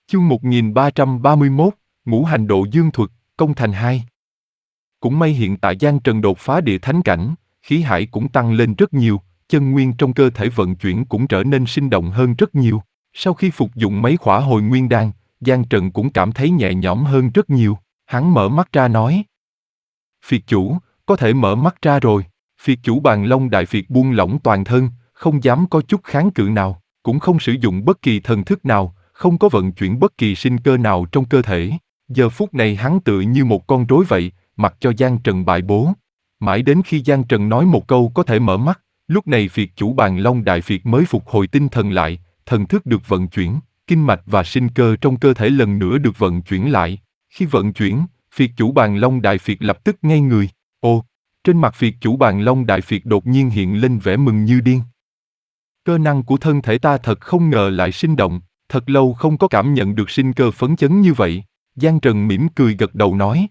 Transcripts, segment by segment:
Chương 1331, Ngũ hành độ dương thuật, công thành 2. Cũng may hiện tại Giang Trần đột phá địa thánh cảnh, khí hải cũng tăng lên rất nhiều, chân nguyên trong cơ thể vận chuyển cũng trở nên sinh động hơn rất nhiều. Sau khi phục dụng mấy khỏa hồi nguyên đan, Giang Trần cũng cảm thấy nhẹ nhõm hơn rất nhiều. Hắn mở mắt ra nói: Phiệt chủ, có thể mở mắt ra rồi. Phiệt chủ Bàn Long Đại Phiệt buông lỏng toàn thân, không dám có chút kháng cự nào, cũng không sử dụng bất kỳ thần thức nào, không có vận chuyển bất kỳ sinh cơ nào trong cơ thể. Giờ phút này hắn tựa như một con rối vậy, mặc cho Giang Trần bại bố. Mãi đến khi Giang Trần nói một câu có thể mở mắt, lúc này Phiệt chủ Bàn Long Đại Phiệt mới phục hồi tinh thần lại, thần thức được vận chuyển, kinh mạch và sinh cơ trong cơ thể lần nữa được vận chuyển lại. Khi vận chuyển, Phiệt chủ Bàn Long Đại Phiệt lập tức ngây người. Ồ, trên mặt Phiệt chủ Bàn Long Đại Phiệt đột nhiên hiện lên vẻ mừng như điên. Cơ năng của thân thể ta thật không ngờ lại sinh động, thật lâu không có cảm nhận được sinh cơ phấn chấn như vậy. Giang Trần mỉm cười gật đầu nói: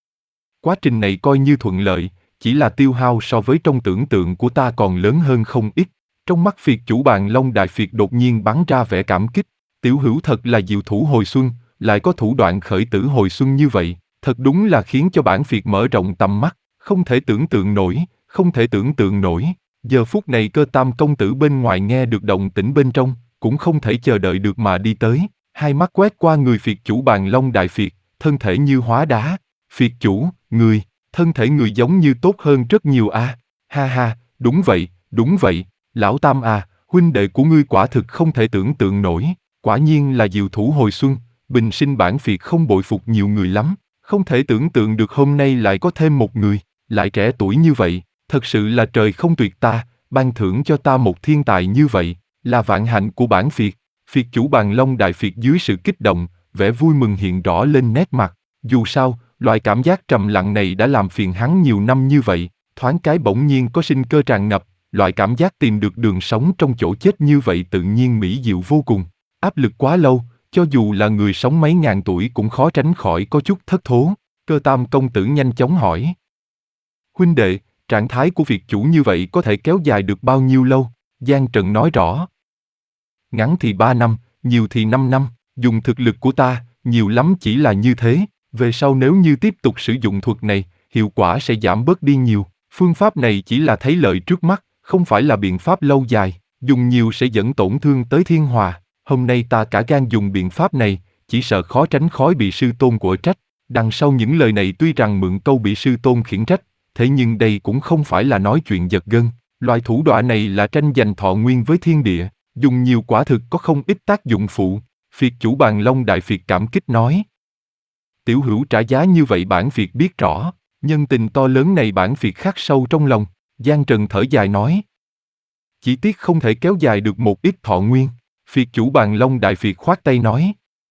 Quá trình này coi như thuận lợi, chỉ là tiêu hao so với trong tưởng tượng của ta còn lớn hơn không ít. Trong mắt Phiệt chủ Bàn Long Đại Phiệt đột nhiên bắn ra vẻ cảm kích. Tiểu hữu thật là diệu thủ hồi xuân, lại có thủ đoạn khởi tử hồi xuân như vậy, thật đúng là khiến cho bản Phiệt mở rộng tầm mắt, không thể tưởng tượng nổi, không thể tưởng tượng nổi. Giờ phút này Cơ Tam công tử bên ngoài nghe được động tĩnh bên trong, cũng không thể chờ đợi được mà đi tới, hai mắt quét qua người Phiệt chủ Bàn Long Đại Phiệt, thân thể như hóa đá. Phiệt chủ, người, thân thể người giống như tốt hơn rất nhiều a. Ha ha, đúng vậy, lão Tam à, huynh đệ của ngươi quả thực không thể tưởng tượng nổi, quả nhiên là diệu thủ hồi xuân, bình sinh bản Phiệt không bội phục nhiều người lắm, không thể tưởng tượng được hôm nay lại có thêm một người, lại trẻ tuổi như vậy, thật sự là trời không tuyệt ta, ban thưởng cho ta một thiên tài như vậy, là vạn hạnh của bản Phiệt. Phiệt chủ Bàn Long Đại Phiệt dưới sự kích động, vẻ vui mừng hiện rõ lên nét mặt, dù sao, loại cảm giác trầm lặng này đã làm phiền hắn nhiều năm như vậy, thoáng cái bỗng nhiên có sinh cơ tràn ngập, loại cảm giác tìm được đường sống trong chỗ chết như vậy tự nhiên mỹ diệu vô cùng. Áp lực quá lâu, cho dù là người sống mấy ngàn tuổi cũng khó tránh khỏi có chút thất thố. Cơ Tam công tử nhanh chóng hỏi: Huynh đệ, trạng thái của Phiệt chủ như vậy có thể kéo dài được bao nhiêu lâu? Giang Trần nói rõ: Ngắn thì 3 năm, nhiều thì 5 năm, dùng thực lực của ta, nhiều lắm chỉ là như thế. Về sau nếu như tiếp tục sử dụng thuật này, hiệu quả sẽ giảm bớt đi nhiều. Phương pháp này chỉ là thấy lợi trước mắt, không phải là biện pháp lâu dài, dùng nhiều sẽ dẫn tổn thương tới thiên hòa. Hôm nay ta cả gan dùng biện pháp này, chỉ sợ khó tránh khỏi bị sư tôn của trách. Đằng sau những lời này tuy rằng mượn câu bị sư tôn khiển trách, thế nhưng đây cũng không phải là nói chuyện giật gân. Loại thủ đoạn này là tranh giành thọ nguyên với thiên địa, dùng nhiều quả thực có không ít tác dụng phụ. Phiệt chủ Bàn Long Đại Phiệt cảm kích nói: Tiểu hữu trả giá như vậy bản Phiệt biết rõ, nhân tình to lớn này bản Phiệt khắc sâu trong lòng. Giang Trần thở dài nói: Chỉ tiếc không thể kéo dài được một ít thọ nguyên. Phiệt chủ Bàn Long Đại Phiệt khoát tay nói: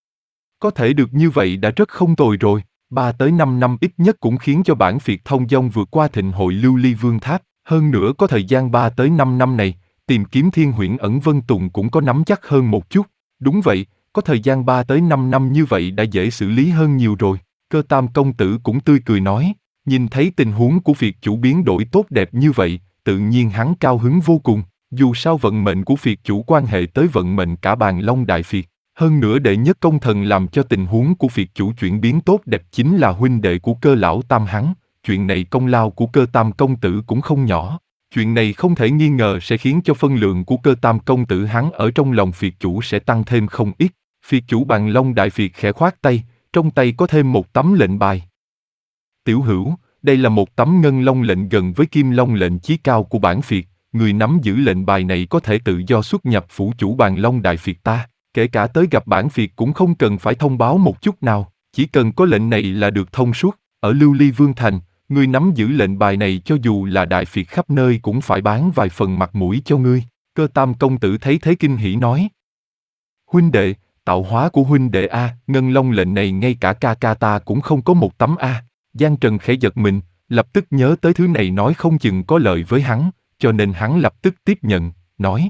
Có thể được như vậy đã rất không tồi rồi, 3 tới 5 năm ít nhất cũng khiến cho bản Phiệt thông dong vượt qua thịnh hội Lưu Ly Vương Tháp. Hơn nữa có thời gian 3 tới 5 năm này, tìm kiếm Thiên Huyễn Ẩn Vân Tùng cũng có nắm chắc hơn một chút. Đúng vậy, có thời gian 3 tới 5 năm như vậy đã dễ xử lý hơn nhiều rồi. Cơ Tam công tử cũng tươi cười nói, nhìn thấy tình huống của Phiệt chủ biến đổi tốt đẹp như vậy, tự nhiên hắn cao hứng vô cùng. Dù sao vận mệnh của Phiệt chủ quan hệ tới vận mệnh cả Bàn Long Đại Phiệt. Hơn nữa đệ nhất công thần làm cho tình huống của Phiệt chủ chuyển biến tốt đẹp chính là huynh đệ của Cơ lão Tam hắn. Chuyện này công lao của Cơ Tam công tử cũng không nhỏ. Chuyện này không thể nghi ngờ sẽ khiến cho phân lượng của Cơ Tam công tử hắn ở trong lòng Phiệt chủ sẽ tăng thêm không ít. Phiệt chủ Bàn Long Đại Phiệt khẽ khoát tay, trong tay có thêm một tấm lệnh bài. Tiểu hữu, đây là một tấm ngân long lệnh gần với kim long lệnh chí cao của bản Phiệt. Người nắm giữ lệnh bài này có thể tự do xuất nhập phủ chủ Bàn Long Đại Phiệt ta. Kể cả tới gặp bản Phiệt cũng không cần phải thông báo một chút nào, chỉ cần có lệnh này là được thông suốt. Ở Lưu Ly Vương Thành, ngươi nắm giữ lệnh bài này cho dù là Đại Phiệt khắp nơi cũng phải bán vài phần mặt mũi cho ngươi. Cơ Tam công tử thấy thế kinh hỉ nói: Huynh đệ, tạo hóa của huynh đệ a, ngân long lệnh này ngay cả ca ca ta cũng không có một tấm a. Giang Trần khẽ giật mình, lập tức nhớ tới thứ này nói không chừng có lợi với hắn, cho nên hắn lập tức tiếp nhận, nói: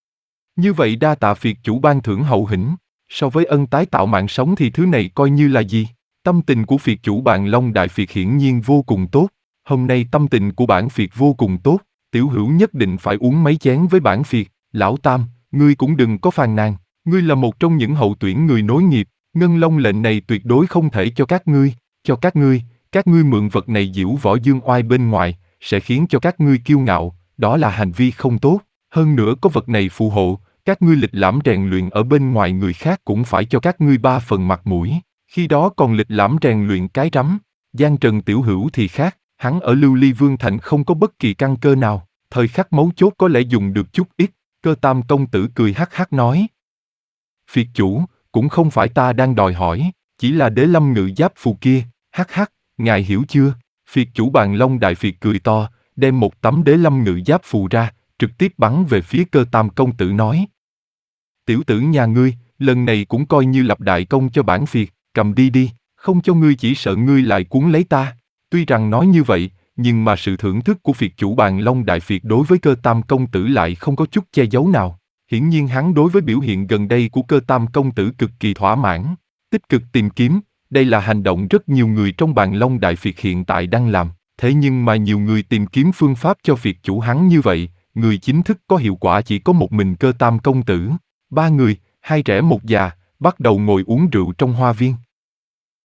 Như vậy đa tạ Phiệt chủ ban thưởng hậu hĩnh, so với ân tái tạo mạng sống thì thứ này coi như là gì? Tâm tình của Phiệt chủ Bàn Long Đại Phiệt hiển nhiên vô cùng tốt, hôm nay tâm tình của bản Phiệt vô cùng tốt, tiểu hữu nhất định phải uống mấy chén với bản Phiệt. Lão Tam, ngươi cũng đừng có phàn nàn, ngươi là một trong những hậu tuyển người nối nghiệp, Ngân Long lệnh này tuyệt đối không thể cho các ngươi mượn vật này giễu võ dương oai bên ngoài, sẽ khiến cho các ngươi kiêu ngạo, đó là hành vi không tốt. Hơn nữa có vật này phù hộ, các ngươi lịch lãm rèn luyện ở bên ngoài người khác cũng phải cho các ngươi 3 phần mặt mũi, khi đó còn lịch lãm rèn luyện cái rắm. Giang Trần tiểu hữu thì khác, hắn ở Lưu Ly Vương Thành không có bất kỳ căn cơ nào, thời khắc mấu chốt có lẽ dùng được chút ít. Cơ Tam công tử cười hắc hắc nói. Phiệt chủ, cũng không phải ta đang đòi hỏi, chỉ là Đế Lâm ngự giáp phù kia, hắc hắc, ngài hiểu chưa? Phiệt chủ Bàn Long Đại Phiệt cười to, đem một tấm Đế Lâm ngự giáp phù ra, trực tiếp bắn về phía Cơ Tam công tử nói. Tiểu tử nhà ngươi, lần này cũng coi như lập đại công cho bản phiệt, cầm đi đi, không cho ngươi chỉ sợ ngươi lại cuốn lấy ta. Tuy rằng nói như vậy, nhưng mà sự thưởng thức của phiệt chủ Bàn Long Đại Phiệt đối với Cơ Tam công tử lại không có chút che giấu nào. Hiển nhiên hắn đối với biểu hiện gần đây của Cơ Tam công tử cực kỳ thỏa mãn. Tích cực tìm kiếm, đây là hành động rất nhiều người trong Bàn Long Đại Phiệt hiện tại đang làm. Thế nhưng mà nhiều người tìm kiếm phương pháp cho phiệt chủ hắn như vậy, người chính thức có hiệu quả chỉ có một mình Cơ Tam công tử. 3 người, 2 trẻ 1 già, bắt đầu ngồi uống rượu trong hoa viên.